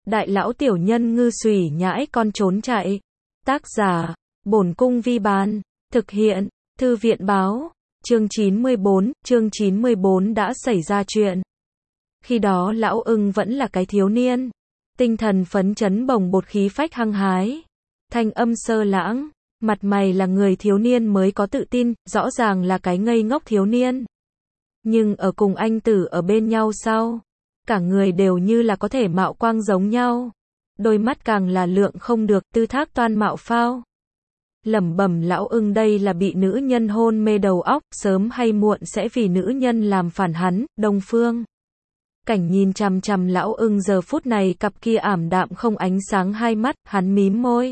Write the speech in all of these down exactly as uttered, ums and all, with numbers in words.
đại lão tiểu nhân ngư xùy nhãi con trốn chạy. Tác giả, Bổn Cung Vi Bán. Thực hiện, Thư viện Báo. Chương chín mươi bốn, chương chín mươi bốn đã xảy ra chuyện. Khi đó lão ưng vẫn là cái thiếu niên. Tinh thần phấn chấn bồng bột khí phách hăng hái. Thanh âm sơ lãng. Mặt mày là người thiếu niên mới có tự tin, rõ ràng là cái ngây ngốc thiếu niên. Nhưng ở cùng anh tử ở bên nhau sau, cả người đều như là có thể mạo quang giống nhau. Đôi mắt càng là lượng không được, tư thác toan mạo phao. Lẩm bẩm lão ưng đây là bị nữ nhân hôn mê đầu óc, sớm hay muộn sẽ vì nữ nhân làm phản hắn. Đông Phương Cảnh nhìn chằm chằm lão ưng giờ phút này cặp kia ảm đạm không ánh sáng hai mắt, hắn mím môi.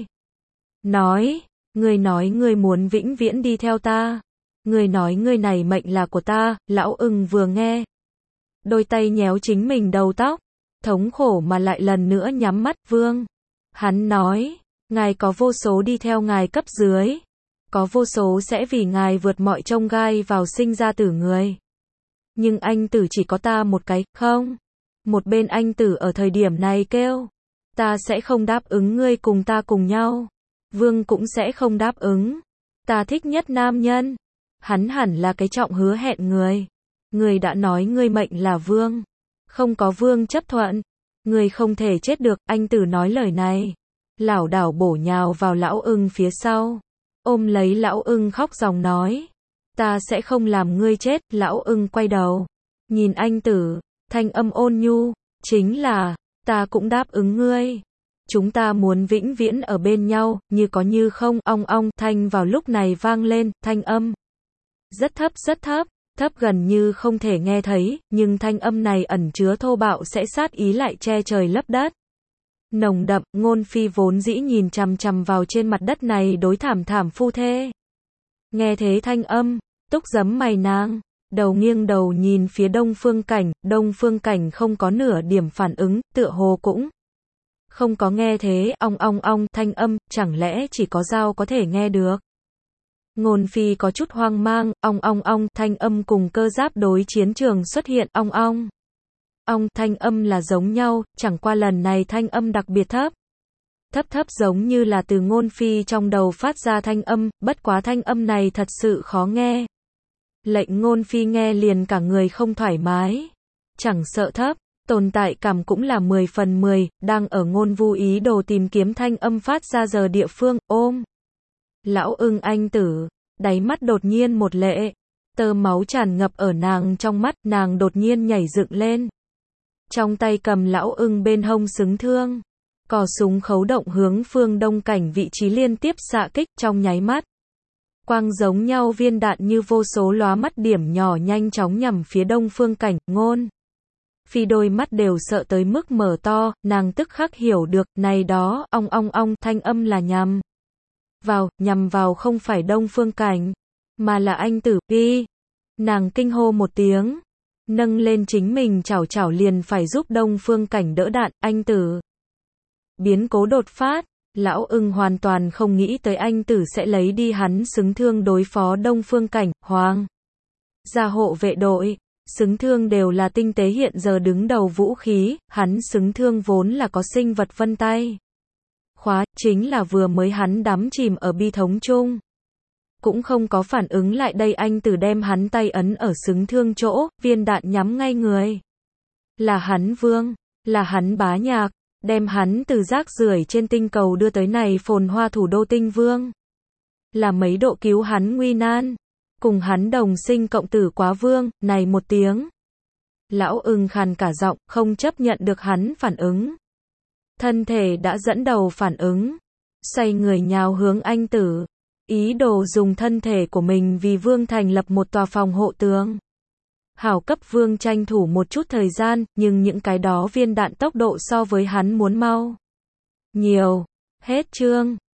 Nói, ngươi nói ngươi muốn vĩnh viễn đi theo ta. Ngươi nói ngươi này mệnh là của ta. Lão ưng vừa nghe, đôi tay nhéo chính mình đầu tóc, thống khổ mà lại lần nữa nhắm mắt. Vương, hắn nói, ngài có vô số đi theo ngài cấp dưới, có vô số sẽ vì ngài vượt mọi chông gai vào sinh ra tử người. Nhưng anh tử chỉ có ta một cái, không? Một bên anh tử ở thời điểm này kêu, ta sẽ không đáp ứng ngươi cùng ta cùng nhau. Vương cũng sẽ không đáp ứng. Ta thích nhất nam nhân. Hắn hẳn là cái trọng hứa hẹn người. Người đã nói ngươi mệnh là vương. Không có vương chấp thuận. Người không thể chết được. Anh tử nói lời này, lảo đảo bổ nhào vào lão ưng phía sau. Ôm lấy lão ưng khóc ròng nói. Ta sẽ không làm ngươi chết. Lão ưng quay đầu, nhìn anh tử, thanh âm ôn nhu. Chính là, ta cũng đáp ứng ngươi. Chúng ta muốn vĩnh viễn ở bên nhau, như có như không. Ong ong, thanh vào lúc này vang lên, thanh âm rất thấp rất thấp, thấp gần như không thể nghe thấy, nhưng thanh âm này ẩn chứa thô bạo sẽ sát ý lại che trời lấp đất. Nồng đậm, Ngôn Phi vốn dĩ nhìn chằm chằm vào trên mặt đất này đối thảm thảm phu thê. Nghe thế thanh âm, túc giấm mày nàng, đầu nghiêng đầu nhìn phía Đông Phương Cảnh, Đông Phương Cảnh không có nửa điểm phản ứng, tựa hồ cũng không có nghe thế. Ong ong ong, thanh âm, chẳng lẽ chỉ có dao có thể nghe được? Ngôn Phi có chút hoang mang. Ong ong ong, thanh âm cùng cơ giáp đối chiến trường xuất hiện. Ong ong ong, thanh âm là giống nhau, chẳng qua lần này thanh âm đặc biệt thấp. Thấp thấp giống như là từ Ngôn Phi trong đầu phát ra thanh âm, bất quá thanh âm này thật sự khó nghe. Lệnh Ngôn Phi nghe liền cả người không thoải mái. Chẳng sợ thấp, tồn tại cảm cũng là mười phần mười, đang ở Ngôn Vu ý đồ tìm kiếm thanh âm phát ra giờ địa phương. Ôm lão ưng anh tử, đáy mắt đột nhiên một lệ, tơ máu tràn ngập ở nàng trong mắt, nàng đột nhiên nhảy dựng lên. Trong tay cầm lão ưng bên hông xứng thương, cò súng khấu động hướng Phương Đông Cảnh vị trí liên tiếp xạ kích. Trong nháy mắt, quang giống nhau viên đạn như vô số lóa mắt điểm nhỏ nhanh chóng nhằm phía Đông Phương Cảnh. Ngôn Phi đôi mắt đều sợ tới mức mở to, nàng tức khắc hiểu được, này đó, ong ong ong, thanh âm là nhằm vào, nhằm vào không phải Đông Phương Cảnh, mà là anh tử. Pi, nàng kinh hô một tiếng, nâng lên chính mình chảo chảo liền phải giúp Đông Phương Cảnh đỡ đạn. Anh tử, biến cố đột phát, lão ưng hoàn toàn không nghĩ tới anh tử sẽ lấy đi hắn xứng thương đối phó Đông Phương Cảnh. Hoàng gia hộ vệ đội, xứng thương đều là tinh tế hiện giờ đứng đầu vũ khí, hắn xứng thương vốn là có sinh vật vân tay khóa, chính là vừa mới hắn đắm chìm ở bi thống chung, cũng không có phản ứng lại đây. Anh tử đem hắn tay ấn ở xứng thương chỗ, viên đạn nhắm ngay người. Là hắn vương, là hắn bá nhạc, đem hắn từ rác rưởi trên tinh cầu đưa tới này phồn hoa thủ đô tinh vương. Là mấy độ cứu hắn nguy nan, cùng hắn đồng sinh cộng tử quá vương. Này một tiếng, lão ưng khàn cả giọng, không chấp nhận được hắn phản ứng. Thân thể đã dẫn đầu phản ứng, xoay người nhào hướng anh tử, ý đồ dùng thân thể của mình vì vương thành lập một tòa phòng hộ tường. Hảo cấp vương tranh thủ một chút thời gian, nhưng những cái đó viên đạn tốc độ so với hắn muốn mau nhiều. Hết chương.